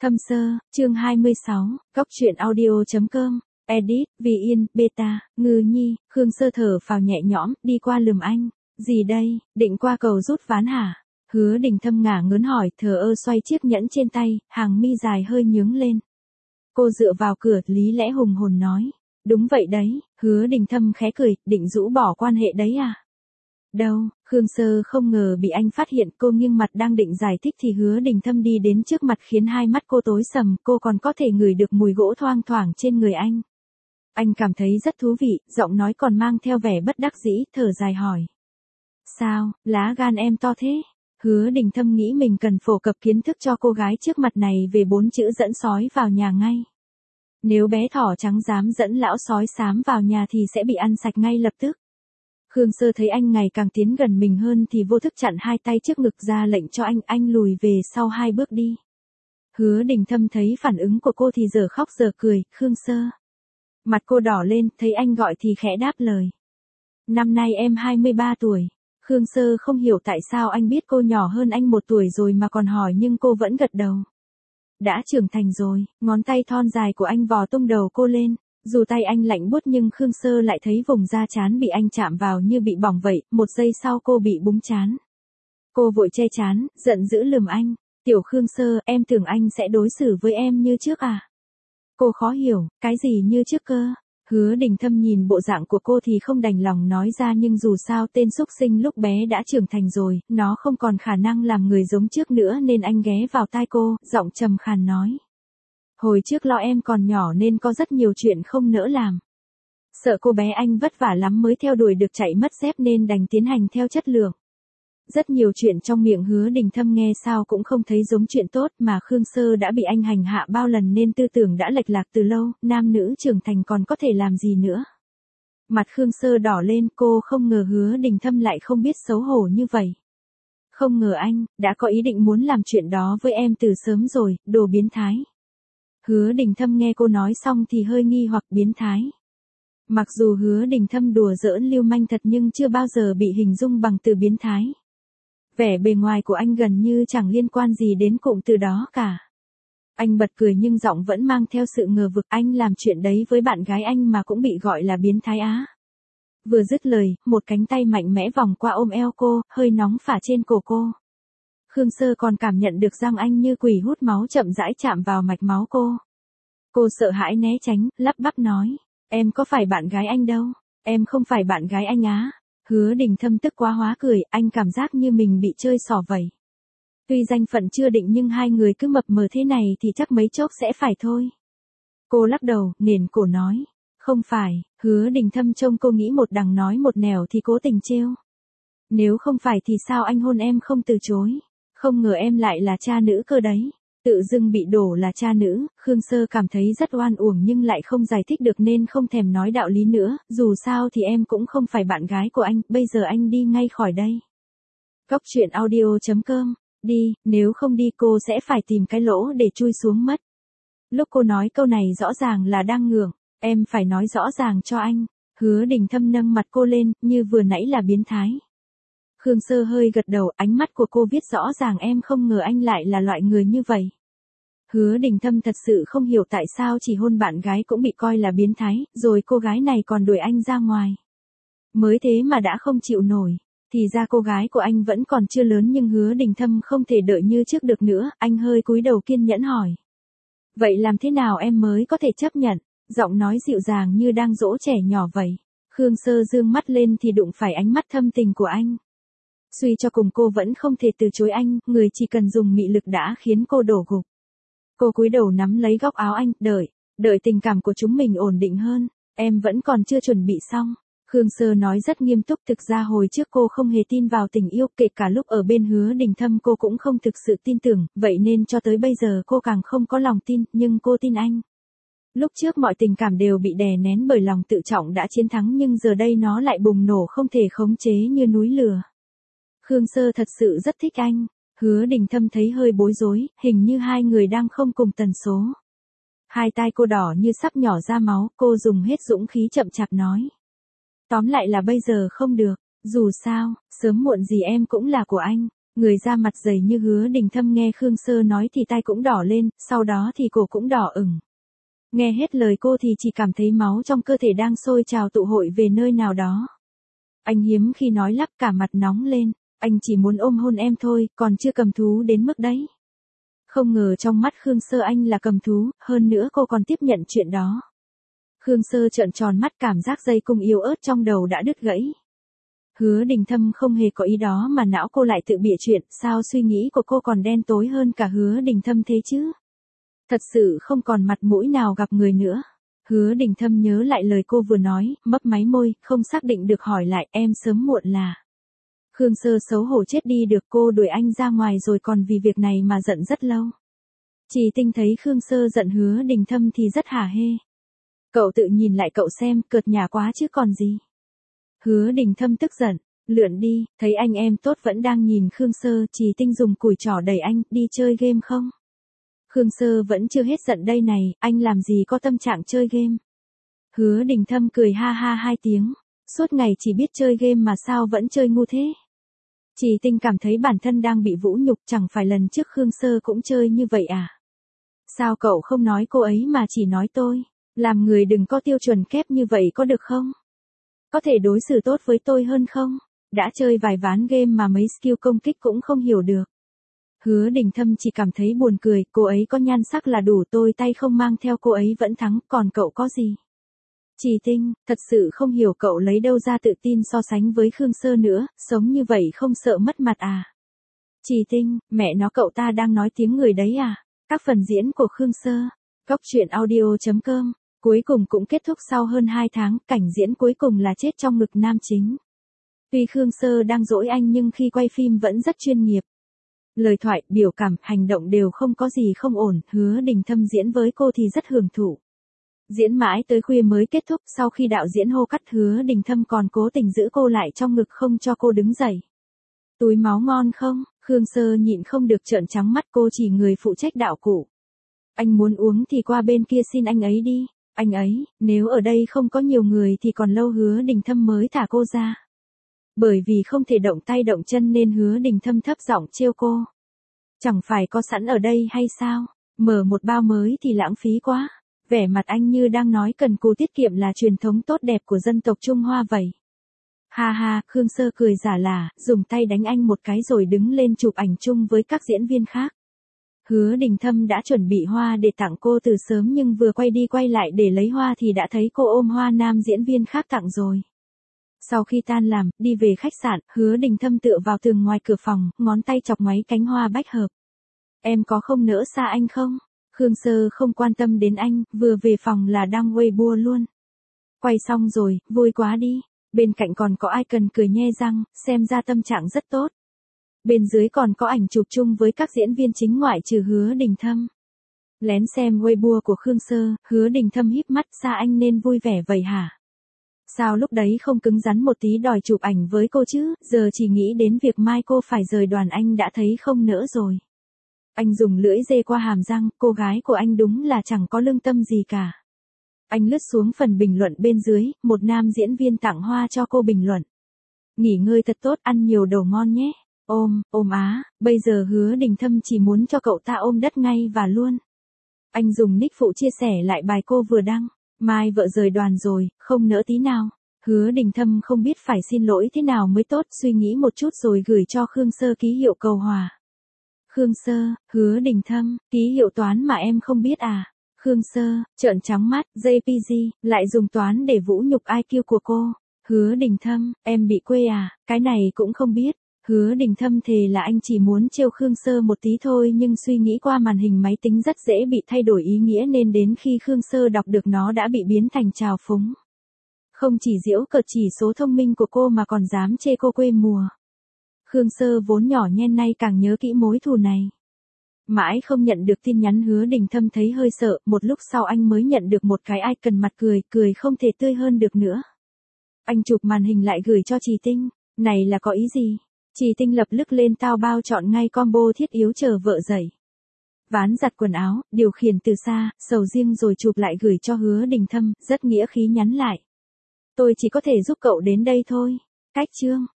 Thâm sơ, chương 26, góc truyện audio.com, edit, vì yên, beta, ngư nhi, Khương Sơ thở phào nhẹ nhõm, đi qua lườm anh. Gì đây, định qua cầu rút ván hả? Hứa Đình Thâm ngả ngớn hỏi, thờ ơ xoay chiếc nhẫn trên tay, hàng mi dài hơi nhướng lên. Cô dựa vào cửa, lý lẽ hùng hồn nói. Đúng vậy đấy, Hứa Đình Thâm khẽ cười, định rũ bỏ quan hệ đấy à? Đâu, Khương Sơ không ngờ bị anh phát hiện, cô nghiêng mặt đang định giải thích thì Hứa Đình Thâm đi đến trước mặt khiến hai mắt cô tối sầm, cô còn có thể ngửi được mùi gỗ thoang thoảng trên người anh. Anh cảm thấy rất thú vị, giọng nói còn mang theo vẻ bất đắc dĩ, thở dài hỏi. Sao, lá gan em to thế? Hứa Đình Thâm nghĩ mình cần phổ cập kiến thức cho cô gái trước mặt này về 4 chữ dẫn sói vào nhà ngay. Nếu bé thỏ trắng dám dẫn lão sói xám vào nhà thì sẽ bị ăn sạch ngay lập tức. Khương Sơ thấy anh ngày càng tiến gần mình hơn thì vô thức chặn hai tay trước ngực ra lệnh cho anh lùi về sau 2 bước đi. Hứa Đình Thâm thấy phản ứng của cô thì giờ khóc giờ cười, Khương Sơ. Mặt cô đỏ lên, thấy anh gọi thì khẽ đáp lời. Năm nay em 23 tuổi. Khương Sơ không hiểu tại sao anh biết cô nhỏ hơn anh 1 tuổi rồi mà còn hỏi nhưng cô vẫn gật đầu. Đã trưởng thành rồi, ngón tay thon dài của anh vò tung đầu cô lên. Dù tay anh lạnh buốt nhưng Khương Sơ lại thấy vùng da trán bị anh chạm vào như bị bỏng vậy, 1 giây sau cô bị búng trán. Cô vội che trán, giận dữ lườm anh. Tiểu Khương Sơ, em tưởng anh sẽ đối xử với em như trước à? Cô khó hiểu, cái gì như trước cơ? Hứa Đình Thâm nhìn bộ dạng của cô thì không đành lòng nói ra nhưng dù sao tên xúc sinh lúc bé đã trưởng thành rồi, nó không còn khả năng làm người giống trước nữa nên anh ghé vào tai cô, giọng trầm khàn nói. Hồi trước lo em còn nhỏ nên có rất nhiều chuyện không nỡ làm. Sợ cô bé anh vất vả lắm mới theo đuổi được chạy mất dép nên đành tiến hành theo chất lượng. Rất nhiều chuyện trong miệng Hứa Đình Thâm nghe sao cũng không thấy giống chuyện tốt mà Khương Sơ đã bị anh hành hạ bao lần nên tư tưởng đã lệch lạc từ lâu, nam nữ trưởng thành còn có thể làm gì nữa. Mặt Khương Sơ đỏ lên, cô không ngờ Hứa Đình Thâm lại không biết xấu hổ như vậy. Không ngờ anh đã có ý định muốn làm chuyện đó với em từ sớm rồi, đồ biến thái. Hứa Đình Thâm nghe cô nói xong thì hơi nghi hoặc biến thái. Mặc dù Hứa Đình Thâm đùa giỡn lưu manh thật nhưng chưa bao giờ bị hình dung bằng từ biến thái. Vẻ bề ngoài của anh gần như chẳng liên quan gì đến cụm từ đó cả. Anh bật cười nhưng giọng vẫn mang theo sự ngờ vực, anh làm chuyện đấy với bạn gái anh mà cũng bị gọi là biến thái á. Vừa dứt lời, một cánh tay mạnh mẽ vòng qua ôm eo cô, hơi nóng phả trên cổ cô. Khương Sơ còn cảm nhận được răng anh như quỷ hút máu chậm rãi chạm vào mạch máu cô. Cô sợ hãi né tránh, lắp bắp nói, em có phải bạn gái anh đâu, em không phải bạn gái anh á. Hứa Đình Thâm tức quá hóa cười, anh cảm giác như mình bị chơi xỏ vậy. Tuy danh phận chưa định nhưng hai người cứ mập mờ thế này thì chắc mấy chốc sẽ phải thôi. Cô lắc đầu, nền cổ nói, không phải. Hứa Đình Thâm trông cô nghĩ một đằng nói một nẻo thì cố tình trêu. Nếu không phải thì sao anh hôn em không từ chối? Không ngờ em lại là cha nữ cơ đấy. Tự dưng bị đổ là cha nữ, Khương Sơ cảm thấy rất oan uổng nhưng lại không giải thích được nên không thèm nói đạo lý nữa, dù sao thì em cũng không phải bạn gái của anh, bây giờ anh đi ngay khỏi đây. Góc truyện audio.com, đi, nếu không đi cô sẽ phải tìm cái lỗ để chui xuống mất. Lúc cô nói câu này rõ ràng là đang ngượng, em phải nói rõ ràng cho anh. Hứa Đình Thâm nâng mặt cô lên, như vừa nãy là biến thái. Khương Sơ hơi gật đầu, ánh mắt của cô viết rõ ràng em không ngờ anh lại là loại người như vậy. Hứa Đình Thâm thật sự không hiểu tại sao chỉ hôn bạn gái cũng bị coi là biến thái, rồi cô gái này còn đuổi anh ra ngoài. Mới thế mà đã không chịu nổi, thì ra cô gái của anh vẫn còn chưa lớn nhưng Hứa Đình Thâm không thể đợi như trước được nữa, anh hơi cúi đầu kiên nhẫn hỏi. Vậy làm thế nào em mới có thể chấp nhận, giọng nói dịu dàng như đang dỗ trẻ nhỏ vậy. Khương Sơ dương mắt lên thì đụng phải ánh mắt thâm tình của anh. Suy cho cùng cô vẫn không thể từ chối anh, người chỉ cần dùng mị lực đã khiến cô đổ gục. Cô cúi đầu nắm lấy góc áo anh, đợi tình cảm của chúng mình ổn định hơn, em vẫn còn chưa chuẩn bị xong. Khương Sơ nói rất nghiêm túc, thực ra hồi trước cô không hề tin vào tình yêu, kể cả lúc ở bên Hứa Đình Thâm cô cũng không thực sự tin tưởng, vậy nên cho tới bây giờ cô càng không có lòng tin, nhưng cô tin anh. Lúc trước mọi tình cảm đều bị đè nén bởi lòng tự trọng đã chiến thắng nhưng giờ đây nó lại bùng nổ không thể khống chế như núi lửa. Khương Sơ thật sự rất thích anh. Hứa Đình Thâm thấy hơi bối rối, hình như hai người đang không cùng tần số. Hai tai cô đỏ như sắp nhỏ ra máu, cô dùng hết dũng khí chậm chạp nói. Tóm lại là bây giờ không được, dù sao, sớm muộn gì em cũng là của anh. Người da mặt dày như Hứa Đình Thâm nghe Khương Sơ nói thì tai cũng đỏ lên, sau đó thì cổ cũng đỏ ửng. Nghe hết lời cô thì chỉ cảm thấy máu trong cơ thể đang sôi trào tụ hội về nơi nào đó. Anh hiếm khi nói lắp, cả mặt nóng lên, anh chỉ muốn ôm hôn em thôi, còn chưa cầm thú đến mức đấy. Không ngờ trong mắt Khương Sơ anh là cầm thú, hơn nữa cô còn tiếp nhận chuyện đó. Khương Sơ trợn tròn mắt, cảm giác dây cung yếu ớt trong đầu đã đứt gãy. Hứa Đình Thâm không hề có ý đó mà não cô lại tự bịa chuyện, sao suy nghĩ của cô còn đen tối hơn cả Hứa Đình Thâm thế chứ? Thật sự không còn mặt mũi nào gặp người nữa. Hứa Đình Thâm nhớ lại lời cô vừa nói, mấp máy môi, không xác định được hỏi lại, em sớm muộn là. Khương Sơ xấu hổ chết đi được, cô đuổi anh ra ngoài rồi còn vì việc này mà giận rất lâu. Chỉ Tinh thấy Khương Sơ giận Hứa Đình Thâm thì rất hả hê. Cậu tự nhìn lại cậu xem, cợt nhả quá chứ còn gì. Hứa Đình Thâm tức giận, lượn đi, thấy anh em tốt vẫn đang nhìn Khương Sơ, Chỉ Tinh dùng cùi trỏ đẩy anh, đi chơi game không? Khương Sơ vẫn chưa hết giận đây này, anh làm gì có tâm trạng chơi game. Hứa Đình Thâm cười ha ha 2 tiếng, suốt ngày chỉ biết chơi game mà sao vẫn chơi ngu thế. Chỉ Tinh cảm thấy bản thân đang bị vũ nhục, chẳng phải lần trước Khương Sơ cũng chơi như vậy à? Sao cậu không nói cô ấy mà chỉ nói tôi? Làm người đừng có tiêu chuẩn kép như vậy có được không? Có thể đối xử tốt với tôi hơn không? Đã chơi vài ván game mà mấy skill công kích cũng không hiểu được. Hứa Đình Thâm chỉ cảm thấy buồn cười, cô ấy có nhan sắc là đủ, tôi tay không mang theo cô ấy vẫn thắng, còn cậu có gì? Chỉ Tinh, thật sự không hiểu cậu lấy đâu ra tự tin so sánh với Khương Sơ nữa, sống như vậy không sợ mất mặt à? Chỉ Tinh, mẹ nó cậu ta đang nói tiếng người đấy à? Các phần diễn của Khương Sơ. Cóc truyện audio.com. Cuối cùng cũng kết thúc sau hơn 2 tháng, cảnh diễn cuối cùng là chết trong ngực nam chính. Tuy Khương Sơ đang dỗi anh nhưng khi quay phim vẫn rất chuyên nghiệp. Lời thoại, biểu cảm, hành động đều không có gì không ổn, Hứa Đình Thâm diễn với cô thì rất hưởng thụ. Diễn mãi tới khuya mới kết thúc, sau khi đạo diễn hô cắt Hứa Đình Thâm còn cố tình giữ cô lại trong ngực không cho cô đứng dậy. Túi máu ngon không? Khương Sơ nhịn không được trợn trắng mắt, cô chỉ người phụ trách đạo cụ. Anh muốn uống thì qua bên kia xin anh ấy đi. Anh ấy, nếu ở đây không có nhiều người thì còn lâu Hứa Đình Thâm mới thả cô ra. Bởi vì không thể động tay động chân nên Hứa Đình Thâm thấp giọng trêu cô. Chẳng phải có sẵn ở đây hay sao? Mở một bao mới thì lãng phí quá. Vẻ mặt anh như đang nói cần cù tiết kiệm là truyền thống tốt đẹp của dân tộc Trung Hoa vậy. Ha ha, Khương Sơ cười giả lả, dùng tay đánh anh một cái rồi đứng lên chụp ảnh chung với các diễn viên khác. Hứa Đình Thâm đã chuẩn bị hoa để tặng cô từ sớm nhưng vừa quay đi quay lại để lấy hoa thì đã thấy cô ôm hoa nam diễn viên khác tặng rồi. Sau khi tan làm, đi về khách sạn, Hứa Đình Thâm tựa vào tường ngoài cửa phòng, ngón tay chọc ngoáy cánh hoa bách hợp. Em có không nỡ xa anh không? Khương Sơ không quan tâm đến anh, vừa về phòng là đăng Weibo luôn. Quay xong rồi, vui quá đi. Bên cạnh còn có ai cần cười nhe răng, xem ra tâm trạng rất tốt. Bên dưới còn có ảnh chụp chung với các diễn viên chính ngoại trừ Hứa Đình Thâm. Lén xem Weibo của Khương Sơ, Hứa Đình Thâm híp mắt, xa anh nên vui vẻ vậy hả? Sao lúc đấy không cứng rắn một tí đòi chụp ảnh với cô chứ, giờ chỉ nghĩ đến việc mai cô phải rời đoàn anh đã thấy không nỡ rồi. Anh dùng lưỡi dê qua hàm răng, cô gái của anh đúng là chẳng có lương tâm gì cả. Anh lướt xuống phần bình luận bên dưới, một nam diễn viên tặng hoa cho cô bình luận. Nghỉ ngơi thật tốt, ăn nhiều đồ ngon nhé. Ôm á, bây giờ Hứa Đình Thâm chỉ muốn cho cậu ta ôm đất ngay và luôn. Anh dùng nick phụ chia sẻ lại bài cô vừa đăng. Mai vợ rời đoàn rồi, không nỡ tí nào. Hứa Đình Thâm không biết phải xin lỗi thế nào mới tốt, suy nghĩ một chút rồi gửi cho Khương Sơ ký hiệu cầu hòa. Khương Sơ, Hứa Đình Thâm, ký hiệu toán mà em không biết à? Khương Sơ, trợn trắng mắt, JPG, lại dùng toán để vũ nhục IQ của cô. Hứa Đình Thâm, em bị quê à, cái này cũng không biết. Hứa Đình Thâm thề là anh chỉ muốn trêu Khương Sơ một tí thôi nhưng suy nghĩ qua màn hình máy tính rất dễ bị thay đổi ý nghĩa nên đến khi Khương Sơ đọc được nó đã bị biến thành trào phúng. Không chỉ giễu cợt chỉ số thông minh của cô mà còn dám chê cô quê mùa. Khương Sơ vốn nhỏ nhen nay càng nhớ kỹ mối thù này. Mãi không nhận được tin nhắn Hứa Đình Thâm thấy hơi sợ, một lúc sau anh mới nhận được một cái icon mặt cười không thể tươi hơn được nữa. Anh chụp màn hình lại gửi cho Trì Tinh, này là có ý gì? Trì Tinh lập tức lên tao bao chọn ngay combo thiết yếu chờ vợ dậy. Ván giặt quần áo, điều khiển từ xa, sầu riêng rồi chụp lại gửi cho Hứa Đình Thâm, rất nghĩa khí nhắn lại. Tôi chỉ có thể giúp cậu đến đây thôi. Cách chương.